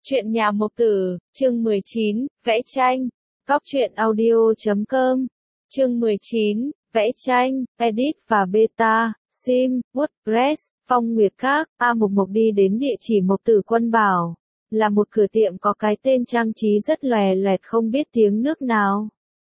Chuyện nhà Mộc Tử, chương 19, vẽ tranh. Góc truyện audio.com. Chương 19, vẽ tranh, edit và beta, sim, WordPress, Phong Nguyệt Các, A11 đi đến địa chỉ Mộc Tử Quân bảo. Là một cửa tiệm có cái tên trang trí rất lòe loẹt không biết tiếng nước nào.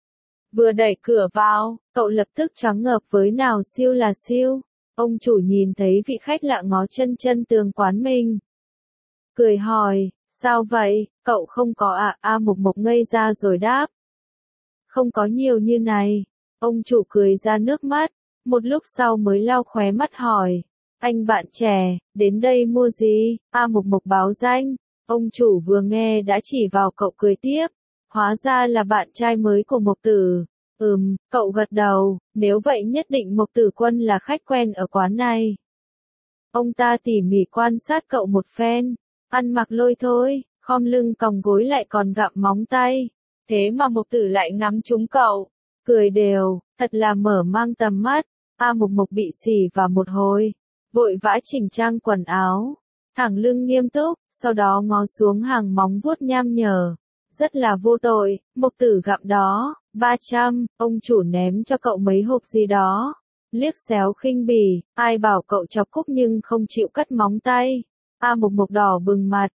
Vừa đẩy cửa vào, cậu lập tức choáng ngợp với nào siêu là siêu. Ông chủ nhìn thấy vị khách lạ ngó chân chân tường quán mình. Cười hỏi, sao vậy, cậu không có à? A11 ngây ra rồi đáp. Không có nhiều như này. Ông chủ cười ra nước mắt, một lúc sau mới lau khóe mắt hỏi. Anh bạn trẻ, đến đây mua gì? A11 báo danh. Ông chủ vừa nghe đã chỉ vào cậu cười tiếp. Hóa ra là bạn trai mới của Mộc Tử. Cậu gật đầu, nếu vậy nhất định Mộc Tử Quân là khách quen ở quán này. Ông ta tỉ mỉ quan sát cậu một phen, ăn mặc lôi thôi, khom lưng còng gối lại còn gặm móng tay. Thế mà Mộc Tử lại ngắm trúng cậu, cười đều, thật là mở mang tầm mắt. A11 bị xỉ vào một hồi, vội vã chỉnh trang quần áo, thẳng lưng nghiêm túc, sau đó ngó xuống hàng móng vuốt nham nhở. Rất là vô tội, Mộc Tử gặm đó, 300, ông chủ ném cho cậu mấy hộp gì đó. Liếc xéo khinh bỉ, ai bảo cậu chọc cúc nhưng không chịu cắt móng tay. A11 đỏ bừng mặt,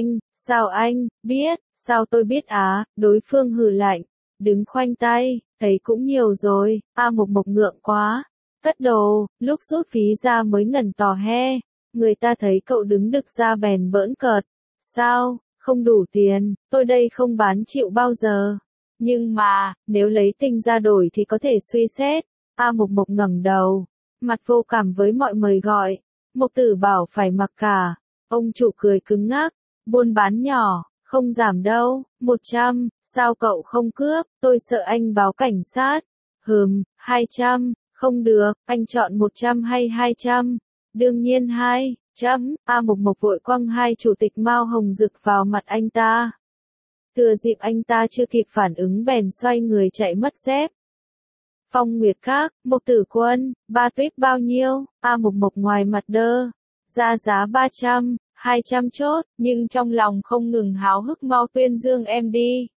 sao anh, biết, sao tôi biết á, đối phương hừ lạnh, đứng khoanh tay, thấy cũng nhiều rồi, A11 ngượng quá, cất đồ, lúc rút phí ra mới ngẩn tò he, người ta thấy cậu đứng đực ra bèn bỡn cợt, sao, không đủ tiền, tôi đây không bán chịu bao giờ, nhưng mà, nếu lấy tinh ra đổi thì có thể suy xét. A11 ngẩng đầu, mặt vô cảm với mọi mời gọi, Mộc Tử bảo phải mặc cả, ông chủ cười cứng ngắc, buôn bán nhỏ, không giảm đâu, 100, sao cậu không cướp, tôi sợ anh báo cảnh sát, 200, không được, anh chọn 100 hay 200, đương nhiên 200, A11 vội quăng hai chủ tịch Mao hồng rực vào mặt anh ta. Thừa dịp anh ta chưa kịp phản ứng bèn xoay người chạy mất dép. Phong Nguyệt Các, Mộc Tử Quân, ba tuyết bao nhiêu? A11 ngoài mặt đơ, ra giá 300, 200 chốt, nhưng trong lòng không ngừng háo hức mau tuyên dương em đi.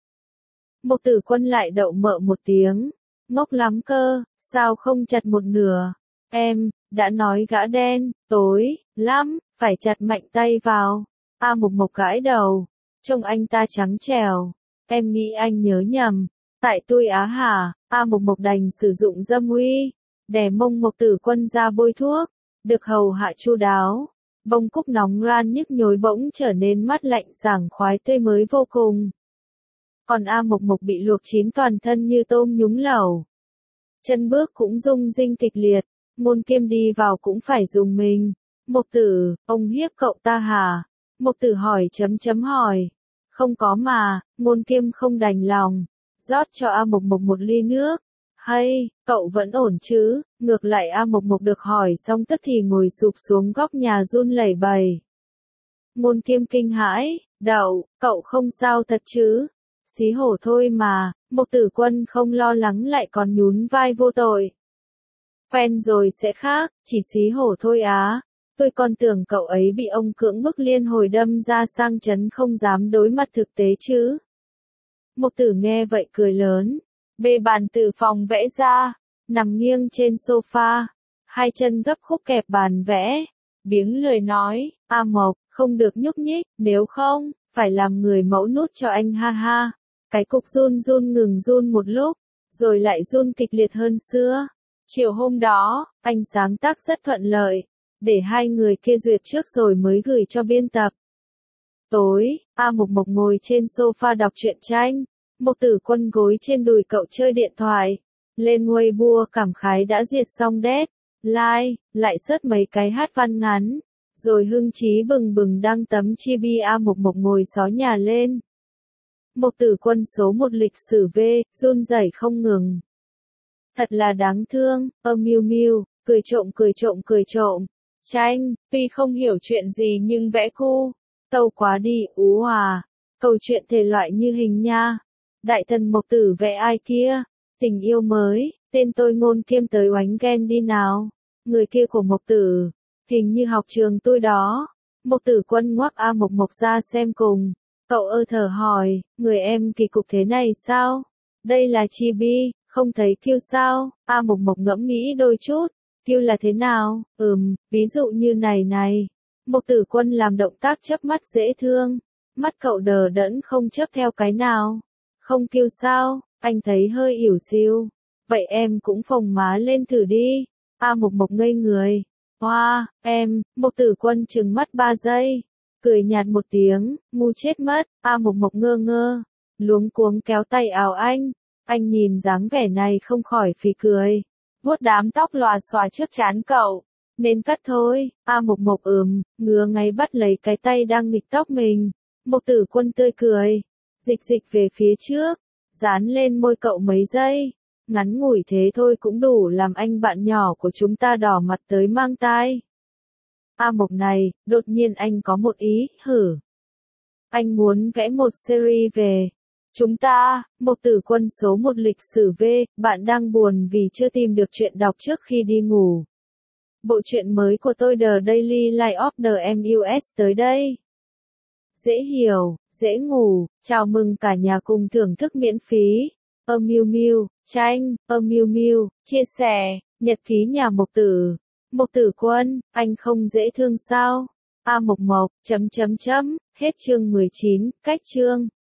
Mộc Tử Quân lại đậu mợ một tiếng, ngốc lắm cơ, sao không chặt một nửa? Em, đã nói gã đen, tối, lắm, phải chặt mạnh tay vào. A11 gãi đầu, trông anh ta trắng trẻo, em nghĩ anh nhớ nhầm. Tại tôi á hả? A11 đành sử dụng dâm uy, đè mông Mộc Tử Quân ra bôi thuốc, được hầu hạ chu đáo. Bông cúc nóng ran nhức nhối bỗng trở nên mát lạnh sảng khoái tươi mới vô cùng. Còn A11 bị luộc chín toàn thân như tôm nhúng lẩu. Chân bước cũng rung rinh kịch liệt, Ngôn Kiêm đi vào cũng phải dùng mình. Mộc Tử, ông hiếp cậu ta hả? Mộc Tử hỏi hỏi. Không có mà, Ngôn Kiêm không đành lòng. Rót cho A11 một ly nước. Hay, cậu vẫn ổn chứ? Ngược lại A11 được hỏi xong tức thì ngồi sụp xuống góc nhà run lẩy bẩy. Ngôn Kiêm kinh hãi, Đậu, cậu không sao thật chứ? Xí hổ thôi mà, Mộc Tử Quân không lo lắng lại còn nhún vai vô tội. Quen rồi sẽ khác, chỉ xí hổ thôi á. Tôi còn tưởng cậu ấy bị ông cưỡng bức liên hồi đâm ra sang chấn không dám đối mặt thực tế chứ. Mộc Tử nghe vậy cười lớn, bê bàn từ phòng vẽ ra, nằm nghiêng trên sofa, hai chân gấp khúc kẹp bàn vẽ, biếng lười nói, A11, không được nhúc nhích, nếu không, phải làm người mẫu nút cho anh ha ha. Cái cục run run ngừng run một lúc, rồi lại run kịch liệt hơn xưa. Chiều hôm đó, anh sáng tác rất thuận lợi, để hai người kia duyệt trước rồi mới gửi cho biên tập. Tối, A11 ngồi trên sofa đọc truyện tranh, Mộc Tử Quân gối trên đùi cậu chơi điện thoại. Lên Weibo cảm khái đã diệt xong deadline, lại search mấy cái hát văn ngắn, rồi hưng chí bừng bừng đăng tấm chibi. A11 ngồi xó nhà lên. Mộc Tử Quân số 1 lịch sử V, run rẩy không ngừng. Thật là đáng thương, Miu Miu, cười trộm. Tranh, tuy không hiểu chuyện gì nhưng vẽ cu. Tâu quá đi, ú à. Câu chuyện thể loại như hình nha. Đại thần Mộc Tử vẽ ai kia? Tình yêu mới, tên tôi Ngôn Kiêm tới oánh ghen đi nào. Người kia của Mộc Tử, hình như học trường tôi đó. Mộc Tử Quân ngoắc A Mộc Mộc ra xem cùng. Cậu ơ thở hỏi, người em kỳ cục thế này sao? Đây là chibi, không thấy Q sao? A Mộc Mộc ngẫm nghĩ đôi chút. Q là thế nào? Ví dụ như này này. Mộc Tử Quân làm động tác chớp mắt dễ thương. Mắt cậu đờ đẫn không chớp theo cái nào. Không Q sao? Anh thấy hơi ỉu xìu. Vậy em cũng phồng má lên thử đi. A Mộc Mộc ngây người. Hoa, em, Mộc Tử Quân trừng mắt 3 giây. Cười nhạt một tiếng, ngu chết mất. A Mộc Mộc ngơ ngơ. Luống cuống kéo tay áo anh. Anh nhìn dáng vẻ này không khỏi phì cười. Vuốt đám tóc lòa xòa trước trán cậu. Nên cắt thôi. A Mộc Mộc ngứa ngáy bắt lấy cái tay đang nghịch tóc mình. Mộc Tử Quân tươi cười. Dịch dịch về phía trước. Dán lên môi cậu mấy giây. Ngắn ngủi thế thôi cũng đủ làm anh bạn nhỏ của chúng ta đỏ mặt tới mang tai. A Mộc này, đột nhiên anh có một ý, hử. Anh muốn vẽ một series về chúng ta. Mộc Tử Quân số 1 lịch sử V, bạn đang buồn vì chưa tìm được truyện đọc trước khi đi ngủ. Bộ truyện mới của tôi The Daily Life of the MUS tới đây. Dễ hiểu, dễ ngủ, chào mừng cả nhà cùng thưởng thức miễn phí. Miu Miu, tranh, Miu Miu, chia sẻ, nhật ký nhà Mộc Tử. Mộc Tử Quân, anh không dễ thương sao? A Mộc Mộc, hết chương 19, cách chương.